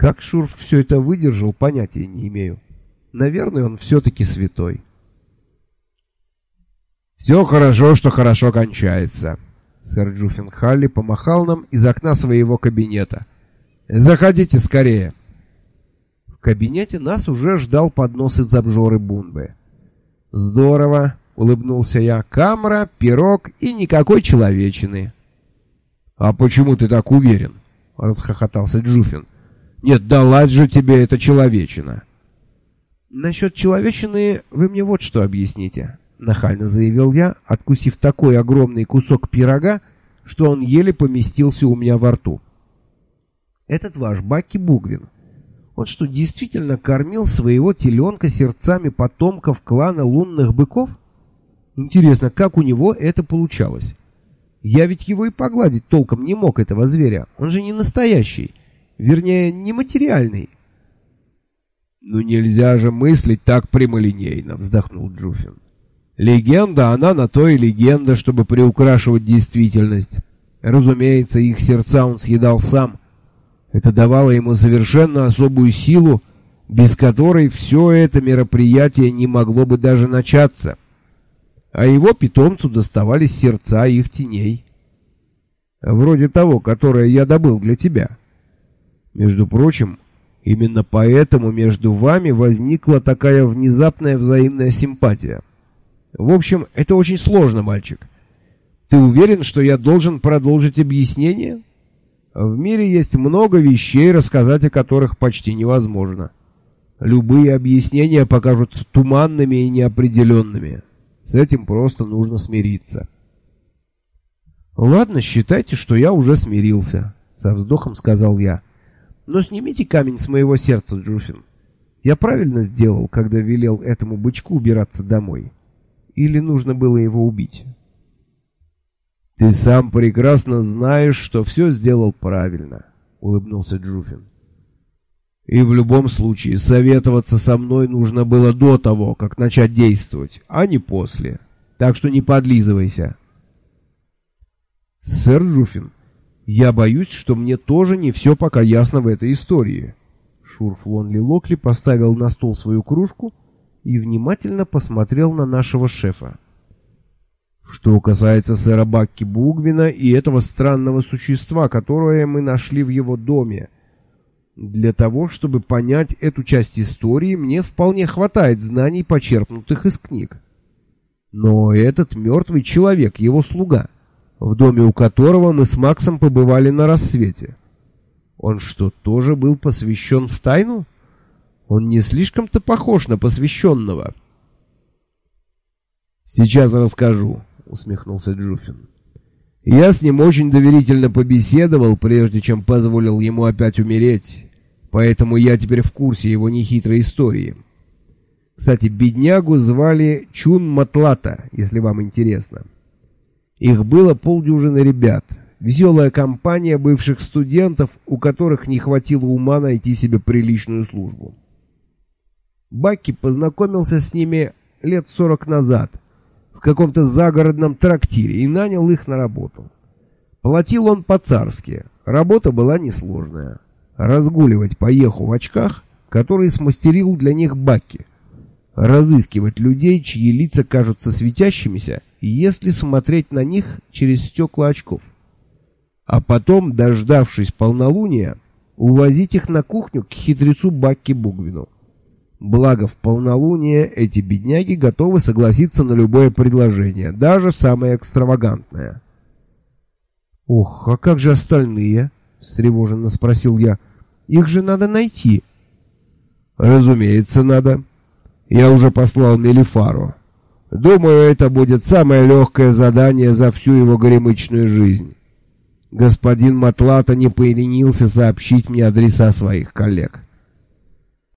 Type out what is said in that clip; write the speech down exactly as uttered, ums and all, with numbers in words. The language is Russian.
Как Шурф все это выдержал, понятия не имею. Наверное, он все-таки святой. «Все хорошо, что хорошо кончается». Сэр Джуффин Халли помахал нам из окна своего кабинета. «Заходите скорее». В кабинете нас уже ждал поднос из обжоры Бунбы. «Здорово», — улыбнулся я. «Камра, пирог и никакой человечины». «А почему ты так уверен?» — расхохотался Джуффин. «Нет, далась же тебе эта человечина». «Насчет человечины вы мне вот что объясните», — нахально заявил я, откусив такой огромный кусок пирога, что он еле поместился у меня во рту. «Этот ваш Бакки Бугвин, он что, действительно кормил своего теленка сердцами потомков клана лунных быков? Интересно, как у него это получалось? Я ведь его и погладить толком не мог, этого зверя. Он же не настоящий, вернее, не материальный». «Ну нельзя же мыслить так прямолинейно», — вздохнул Джуффин. «Легенда, она на то и легенда, чтобы приукрашивать действительность. Разумеется, их сердца он съедал сам. Это давало ему совершенно особую силу, без которой все это мероприятие не могло бы даже начаться. А его питомцу доставались сердца их теней. Вроде того, которое я добыл для тебя. Между прочим, именно поэтому между вами возникла такая внезапная взаимная симпатия. В общем, это очень сложно, мальчик. Ты уверен, что я должен продолжить объяснение? В мире есть много вещей, рассказать о которых почти невозможно. Любые объяснения покажутся туманными и неопределенными. С этим просто нужно смириться». «Ладно, считайте, что я уже смирился», — со вздохом сказал я. «Но снимите камень с моего сердца, Джуффин. Я правильно сделал, когда велел этому бычку убираться домой? Или нужно было его убить?» «Ты сам прекрасно знаешь, что все сделал правильно», — улыбнулся Джуффин. «И в любом случае советоваться со мной нужно было до того, как начать действовать, а не после. Так что не подлизывайся». «Сэр Джуффин, я боюсь, что мне тоже не все пока ясно в этой истории». Шурф Лонли Локли поставил на стол свою кружку и внимательно посмотрел на нашего шефа. «Что касается сэра Бакки Бугвина и этого странного существа, которое мы нашли в его доме, для того, чтобы понять эту часть истории, мне вполне хватает знаний, почерпнутых из книг. Но этот мертвый человек, его слуга, в доме у которого мы с Максом побывали на рассвете, он что, тоже был посвящен в тайну? Он не слишком-то похож на посвященного». «Сейчас расскажу», — усмехнулся Джуффин. «Я с ним очень доверительно побеседовал, прежде чем позволил ему опять умереть, поэтому я теперь в курсе его нехитрой истории. Кстати, беднягу звали Чун Матлата, если вам интересно. Их было полдюжины ребят, веселая компания бывших студентов, у которых не хватило ума найти себе приличную службу. Бакки познакомился с ними лет сорок назад в каком-то загородном трактире и нанял их на работу. Платил он по-царски, работа была несложная. Разгуливать по еху в очках, которые смастерил для них Бакки. Разыскивать людей, чьи лица кажутся светящимися, если смотреть на них через стекла очков. А потом, дождавшись полнолуния, увозить их на кухню к хитрецу Бакки Бугвину. Благо, в полнолуние эти бедняги готовы согласиться на любое предложение, даже самое экстравагантное. «Ох, а как же остальные?» — встревоженно спросил я. «Их же надо найти». «Разумеется, надо. Я уже послал Мелифару. Думаю, это будет самое легкое задание за всю его горемычную жизнь. Господин Матлата не поленился сообщить мне адреса своих коллег».